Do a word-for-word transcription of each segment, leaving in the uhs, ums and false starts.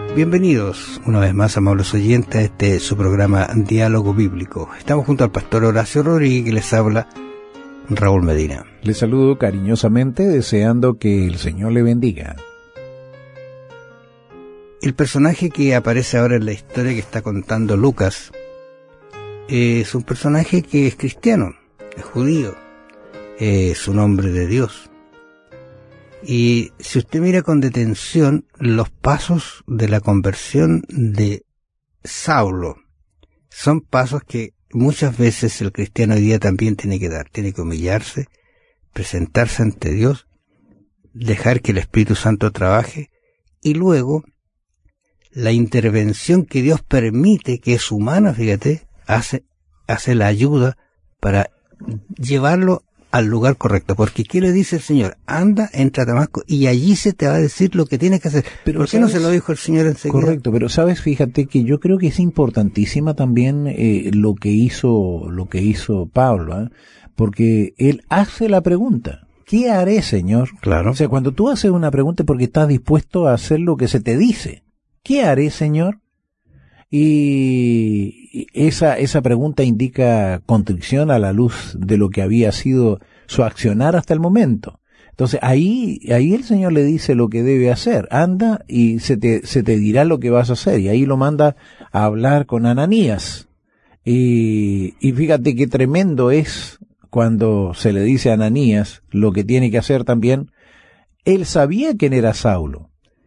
Bienvenidos una vez más, amables oyentes, a este su programa Diálogo Bíblico. Estamos junto al pastor Horacio Rodríguez, que les habla Raúl Medina. Les saludo cariñosamente, deseando que el Señor le bendiga. El personaje que aparece ahora en la historia que está contando Lucas es un personaje que es cristiano, es judío, es un hombre de Dios. Y si usted mira con detención los pasos de la conversión de Saulo, son pasos que muchas veces el cristiano hoy día también tiene que dar. Tiene que humillarse, presentarse ante Dios, dejar que el Espíritu Santo trabaje, y luego la intervención que Dios permite, que es humana, fíjate, hace, hace la ayuda para llevarlo al lugar correcto. Porque ¿qué le dice el Señor? Anda, entra a Damasco y allí se te va a decir lo que tienes que hacer. Pero ¿por qué no se lo dijo el Señor enseguida? Correcto, pero sabes, fíjate que yo creo que es importantísima también eh, lo que hizo lo que hizo Pablo, ¿eh? Porque él hace la pregunta: ¿qué haré, Señor? Claro. O sea, cuando tú haces una pregunta es porque estás dispuesto a hacer lo que se te dice. ¿Qué haré, Señor? Y esa, esa pregunta indica contrición a la luz de lo que había sido su accionar hasta el momento. Entonces ahí, ahí el Señor le dice lo que debe hacer. Anda y se te, se te dirá lo que vas a hacer. Y ahí lo manda a hablar con Ananías. Y, y fíjate qué tremendo es cuando se le dice a Ananías lo que tiene que hacer también. Él sabía quién era Saulo.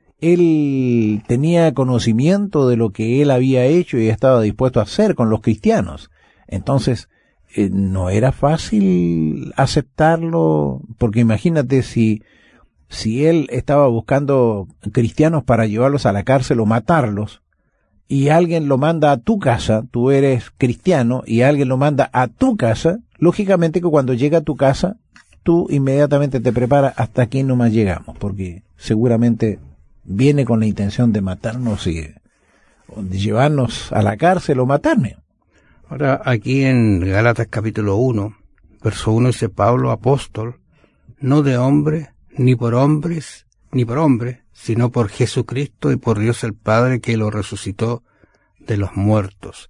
Él tenía conocimiento de lo que él había hecho y estaba dispuesto a hacer con los cristianos. Entonces, eh, no era fácil aceptarlo, porque imagínate si, si él estaba buscando cristianos para llevarlos a la cárcel o matarlos, y alguien lo manda a tu casa, tú eres cristiano, y alguien lo manda a tu casa, lógicamente que cuando llega a tu casa, tú inmediatamente te preparas hasta aquí nomás llegamos, porque seguramente viene con la intención de matarnos y de llevarnos a la cárcel o matarme. Ahora, aquí en Gálatas capítulo uno, verso uno, dice: Pablo, apóstol, no de hombre, ni por hombres, ni por hombre, sino por Jesucristo y por Dios el Padre, que lo resucitó de los muertos.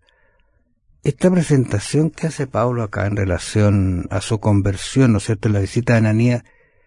Esta presentación que hace Pablo acá en relación a su conversión, ¿no es cierto?, en la visita de Ananías,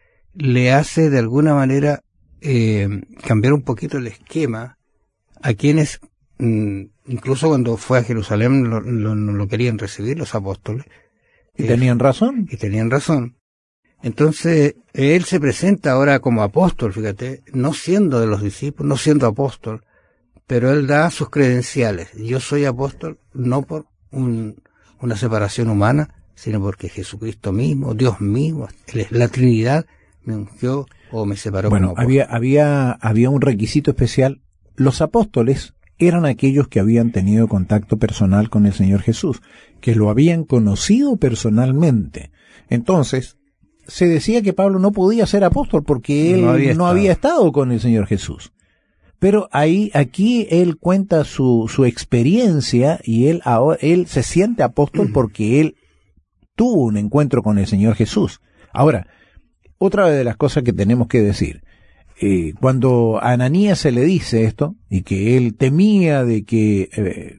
le hace de alguna manera Eh, cambiar un poquito el esquema a quienes, mm, incluso cuando fue a Jerusalén, lo, lo, no lo querían recibir los apóstoles. ¿Y eh, tenían razón? Y tenían razón. Entonces, él se presenta ahora como apóstol, fíjate, no siendo de los discípulos, no siendo apóstol, pero él da sus credenciales. Yo soy apóstol no por un, una separación humana, sino porque Jesucristo mismo, Dios mismo, la Trinidad, me ungió o me separó. Bueno, había, había, había un requisito especial. Los apóstoles eran aquellos que habían tenido contacto personal con el Señor Jesús, que lo habían conocido personalmente. Entonces, se decía que Pablo no podía ser apóstol porque él no había, no había estado con el Señor Jesús. Pero ahí, aquí él cuenta su, su experiencia y él ahora, él se siente apóstol porque él tuvo un encuentro con el Señor Jesús. Ahora, otra de las cosas que tenemos que decir, eh, cuando a Ananías se le dice esto, y que él temía de que eh,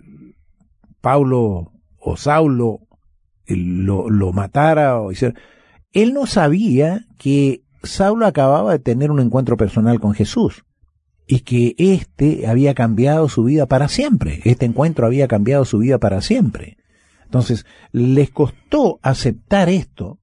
Pablo o Saulo eh, lo, lo matara, o hiciera, él no sabía que Saulo acababa de tener un encuentro personal con Jesús, y que éste había cambiado su vida para siempre, este encuentro había cambiado su vida para siempre. Entonces, les costó aceptar esto,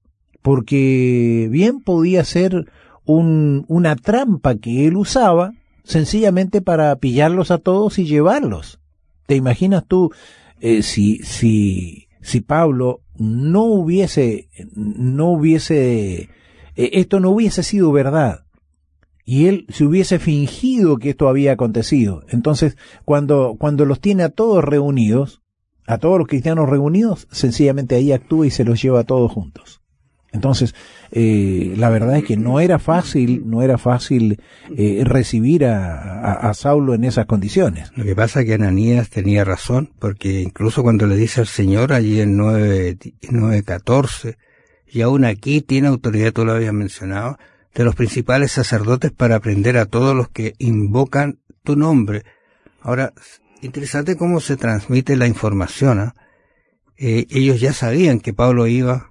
porque bien podía ser un, una trampa que él usaba sencillamente para pillarlos a todos y llevarlos. ¿Te imaginas tú eh, si, si, si Pablo no hubiese, no hubiese, eh, esto no hubiese sido verdad y él se hubiese fingido que esto había acontecido? Entonces, cuando, cuando los tiene a todos reunidos, a todos los cristianos reunidos, sencillamente ahí actúa y se los lleva a todos juntos. Entonces, eh, la verdad es que no era fácil, no era fácil eh, recibir a, a, a Saulo en esas condiciones. Lo que pasa es que Ananías tenía razón, porque incluso cuando le dice al Señor allí en nueve catorce, y aún aquí tiene autoridad, tú lo habías mencionado, de los principales sacerdotes para prender a todos los que invocan tu nombre. Ahora, interesante cómo se transmite la información, ¿eh? Eh, ellos ya sabían que Pablo iba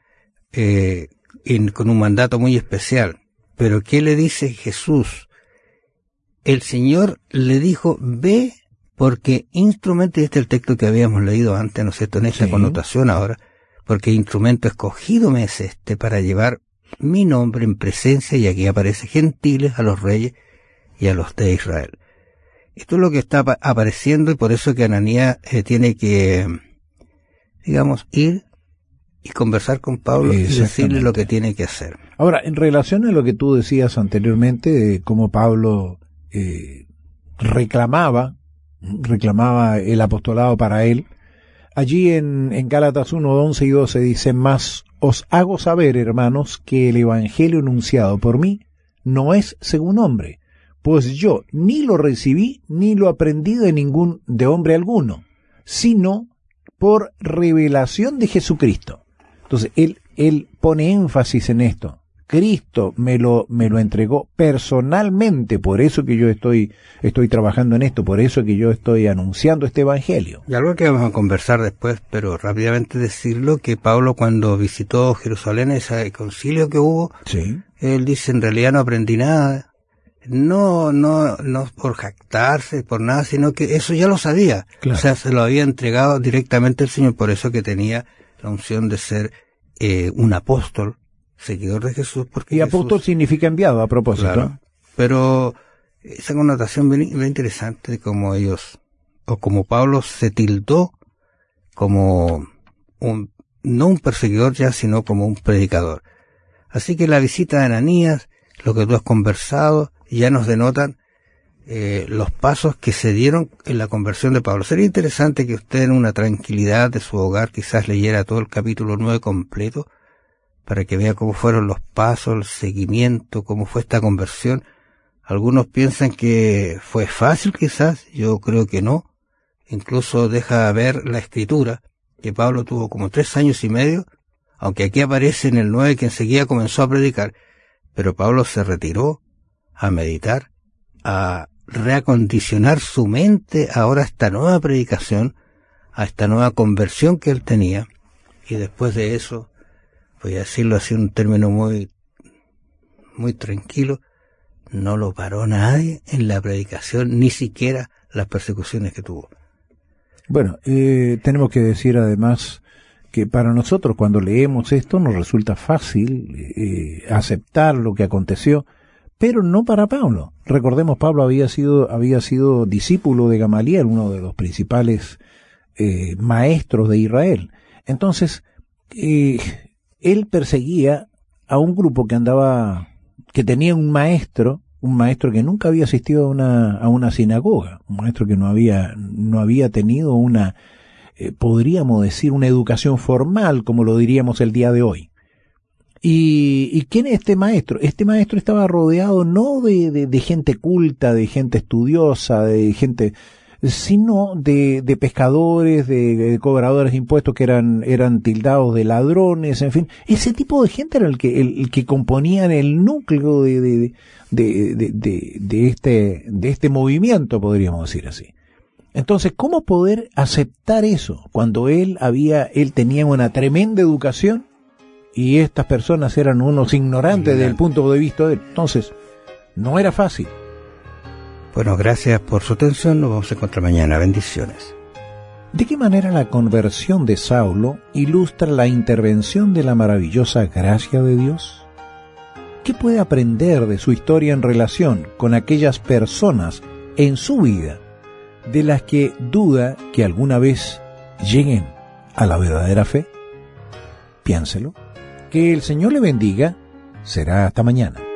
eh, en, con un mandato muy especial, pero ¿qué le dice Jesús? El Señor le dijo, ve, porque instrumento, y este es el texto que habíamos leído antes, ¿no es cierto?, en esta sí. connotación ahora, porque instrumento escogido me es este para llevar mi nombre en presencia, y aquí aparece gentiles, a los reyes y a los de Israel. Esto es lo que está apareciendo, y por eso que Ananías eh, tiene que, digamos, ir y conversar con Pablo y decirle lo que tiene que hacer. Ahora, en relación a lo que tú decías anteriormente, de cómo Pablo eh, reclamaba, reclamaba el apostolado para él, allí en, en Gálatas uno, once y doce dice, mas os hago saber, hermanos, que el evangelio anunciado por mí no es según hombre, pues yo ni lo recibí ni lo aprendí de ningún, de hombre alguno, sino por revelación de Jesucristo. Entonces, él, él pone énfasis en esto. Cristo me lo, me lo entregó personalmente, por eso que yo estoy, estoy trabajando en esto, por eso que yo estoy anunciando este evangelio. Y algo que vamos a conversar después, pero rápidamente decirlo, que Pablo cuando visitó Jerusalén, ese concilio que hubo, sí. él dice, en realidad no aprendí nada, no, no, no por jactarse, por nada, sino que eso ya lo sabía. Claro. O sea, se lo había entregado directamente el Señor, por eso que tenía la unción de ser eh, un apóstol, seguidor de Jesús. Porque y Jesús, apóstol significa enviado, a propósito. Claro, pero esa connotación bien, bien interesante de cómo ellos, o como Pablo se tildó como un, no un perseguidor ya, sino como un predicador. Así que la visita de Ananías, lo que tú has conversado, ya nos denotan eh, los pasos que se dieron en la conversión de Pablo. Sería interesante que usted en una tranquilidad de su hogar quizás leyera todo el capítulo nueve completo, para que vea cómo fueron los pasos, el seguimiento, cómo fue esta conversión. Algunos piensan que fue fácil quizás, yo creo que no. Incluso deja ver la escritura, que Pablo tuvo como tres años y medio, aunque aquí aparece en el nueve que enseguida comenzó a predicar, pero Pablo se retiró a meditar, a reacondicionar su mente ahora a esta nueva predicación, a esta nueva conversión que él tenía, y después de eso, voy a decirlo así en un término muy, muy tranquilo, no lo paró nadie en la predicación, ni siquiera las persecuciones que tuvo. Bueno, eh, tenemos que decir además que para nosotros cuando leemos esto nos resulta fácil eh, aceptar lo que aconteció, pero no para Pablo. Recordemos, Pablo había sido, había sido discípulo de Gamaliel, uno de los principales eh, maestros de Israel. Entonces, eh, él perseguía a un grupo que andaba, que tenía un maestro, un maestro que nunca había asistido a una, a una sinagoga, un maestro que no había, no había tenido una, eh, podríamos decir, una educación formal, como lo diríamos el día de hoy. ¿Y, y quién es este maestro? Este maestro estaba rodeado no de, de, de gente culta, de gente estudiosa, de gente, sino de, de pescadores, de, de cobradores de impuestos que eran, eran tildados de ladrones, en fin. Ese tipo de gente era el que, el, el que componían el núcleo de, de, de, de, de, de este, de este movimiento, podríamos decir así. Entonces, ¿cómo poder aceptar eso cuando él había, él tenía una tremenda educación y estas personas eran unos ignorantes desde el punto de vista de él? Entonces, no era fácil. Bueno, gracias por su atención. Nos vamos a encontrar mañana. Bendiciones. ¿De qué manera la conversión de Saulo ilustra la intervención de la maravillosa gracia de Dios? ¿Qué puede aprender de su historia en relación con aquellas personas en su vida de las que duda que alguna vez lleguen a la verdadera fe? Piénselo. Que el Señor le bendiga. Será hasta mañana.